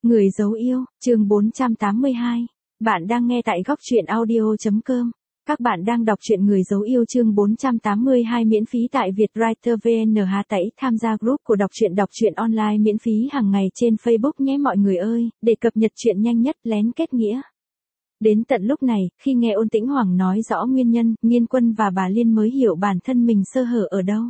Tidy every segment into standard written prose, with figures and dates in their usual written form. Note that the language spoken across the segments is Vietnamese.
Người dấu yêu, chương 482. Bạn đang nghe tại góc truyện audio.com. Các bạn đang đọc truyện Người dấu yêu chương 482 miễn phí tại Vietwriter VN. Hà Tẩy tham gia group của đọc truyện online miễn phí hàng ngày trên Facebook nhé mọi người ơi, để cập nhật chuyện nhanh nhất lén kết nghĩa. Đến tận lúc này, khi nghe Ôn Tĩnh Hoàng nói rõ nguyên nhân, Nghiên Quân và bà Liên mới hiểu bản thân mình sơ hở ở đâu.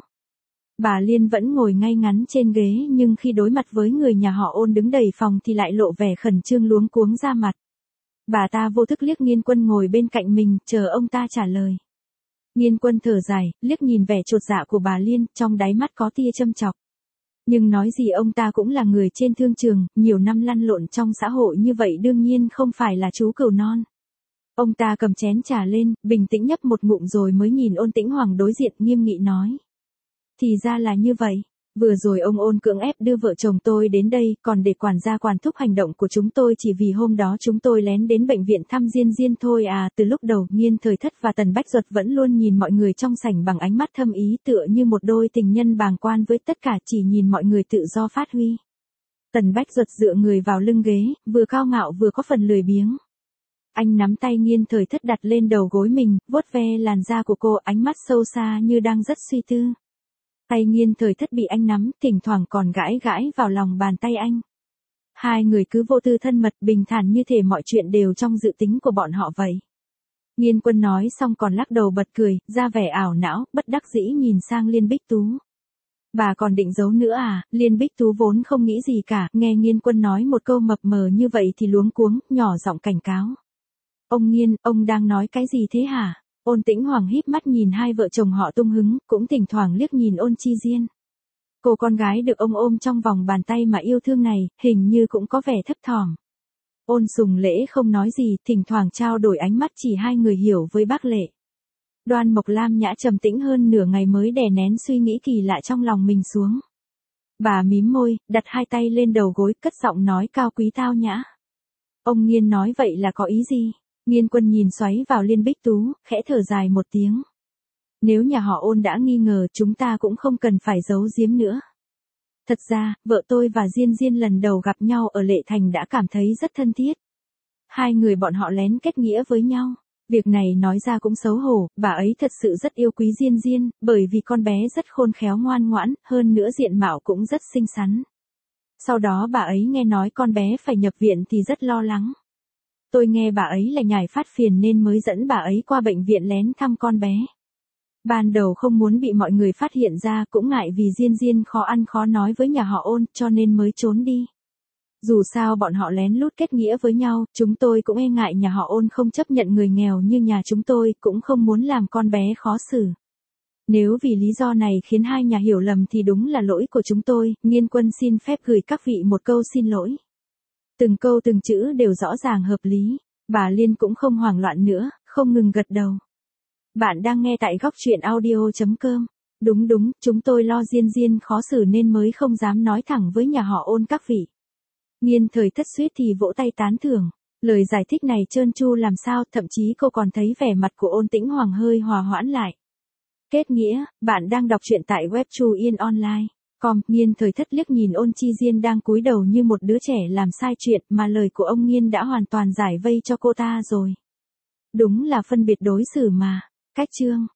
Bà Liên vẫn ngồi ngay ngắn trên ghế nhưng khi đối mặt với người nhà họ Ôn đứng đầy phòng thì lại lộ vẻ khẩn trương luống cuống ra mặt. Bà ta vô thức liếc Nghiên Quân ngồi bên cạnh mình, chờ ông ta trả lời. Nghiên Quân thở dài, liếc nhìn vẻ chột dạ của bà Liên, trong đáy mắt có tia châm chọc. Nhưng nói gì ông ta cũng là người trên thương trường, nhiều năm lăn lộn trong xã hội như vậy đương nhiên không phải là chú cừu non. Ông ta cầm chén trà lên, bình tĩnh nhấp một ngụm rồi mới nhìn Ôn Tĩnh Hoàng đối diện nghiêm nghị nói. Thì ra là như vậy, vừa rồi ông Ôn cưỡng ép đưa vợ chồng tôi đến đây, còn để quản gia quản thúc hành động của chúng tôi chỉ vì hôm đó chúng tôi lén đến bệnh viện thăm Diên Diên thôi à. Từ lúc đầu, Nghiên Thời Thất và Tần Bách Duật vẫn luôn nhìn mọi người trong sảnh bằng ánh mắt thâm ý tựa như một đôi tình nhân bàng quan với tất cả chỉ nhìn mọi người tự do phát huy. Tần Bách Duật dựa người vào lưng ghế, vừa cao ngạo vừa có phần lười biếng. Anh nắm tay Nghiên Thời Thất đặt lên đầu gối mình, vuốt ve làn da của cô, ánh mắt sâu xa như đang rất suy tư. Tay Nghiên Thời Thất bị anh nắm, thỉnh thoảng còn gãi gãi vào lòng bàn tay anh. Hai người cứ vô tư thân mật bình thản như thể mọi chuyện đều trong dự tính của bọn họ vậy. Nghiên Quân nói xong còn lắc đầu bật cười, ra vẻ ảo não, bất đắc dĩ nhìn sang Liên Bích Tú. Bà còn định giấu nữa à? Liên Bích Tú vốn không nghĩ gì cả, nghe Nghiên Quân nói một câu mập mờ như vậy thì luống cuống, nhỏ giọng cảnh cáo. Ông Nghiên, ông đang nói cái gì thế hả? Ôn Tĩnh Hoàng híp mắt nhìn hai vợ chồng họ tung hứng, cũng thỉnh thoảng liếc nhìn Ôn Chi Diên. Cô con gái được ông ôm trong vòng bàn tay mà yêu thương này, hình như cũng có vẻ thấp thỏm. Ôn Sùng Lễ không nói gì, thỉnh thoảng trao đổi ánh mắt chỉ hai người hiểu với bác Lệ. Đoan Mộc Lam Nhã trầm tĩnh hơn nửa ngày mới đè nén suy nghĩ kỳ lạ trong lòng mình xuống. Bà mím môi, đặt hai tay lên đầu gối, cất giọng nói cao quý tao nhã. Ông Nghiên nói vậy là có ý gì? Nghiên Quân nhìn xoáy vào Liên Bích Tú, khẽ thở dài một tiếng. Nếu nhà họ Ôn đã nghi ngờ chúng ta cũng không cần phải giấu giếm nữa. Thật ra, vợ tôi và Diên Diên lần đầu gặp nhau ở Lệ Thành đã cảm thấy rất thân thiết. Hai người bọn họ lén kết nghĩa với nhau. Việc này nói ra cũng xấu hổ, bà ấy thật sự rất yêu quý Diên Diên, bởi vì con bé rất khôn khéo ngoan ngoãn, hơn nữa diện mạo cũng rất xinh xắn. Sau đó bà ấy nghe nói con bé phải nhập viện thì rất lo lắng. Tôi nghe bà ấy là nhải phát phiền nên mới dẫn bà ấy qua bệnh viện lén thăm con bé. Ban đầu không muốn bị mọi người phát hiện ra, cũng ngại vì Diên Diên khó ăn khó nói với nhà họ Ôn, cho nên mới trốn đi. Dù sao bọn họ lén lút kết nghĩa với nhau, chúng tôi cũng e ngại nhà họ Ôn không chấp nhận người nghèo như nhà chúng tôi, cũng không muốn làm con bé khó xử. Nếu vì lý do này khiến hai nhà hiểu lầm thì đúng là lỗi của chúng tôi. Nghiên Quân xin phép gửi các vị một câu xin lỗi. Từng câu từng chữ đều rõ ràng hợp lý. Bà Liên cũng không hoảng loạn nữa, không ngừng gật đầu. Bạn đang nghe tại góc truyện audio.com. Đúng, chúng tôi lo Diên Diên khó xử nên mới không dám nói thẳng với nhà họ Ôn các vị. Nghiên Thời Thất suýt thì vỗ tay tán thưởng. Lời giải thích này trơn tru làm sao, thậm chí cô còn thấy vẻ mặt của Ôn Tĩnh Hoàng hơi hòa hoãn lại. Kết nghĩa, bạn đang đọc truyện tại web Chu Yên Online. Nghiên Thời Thất liếc nhìn Ôn Chi Diên đang cúi đầu như một đứa trẻ làm sai chuyện mà lời của ông Nghiên đã hoàn toàn giải vây cho cô ta rồi. Đúng là phân biệt đối xử mà. Cách chương.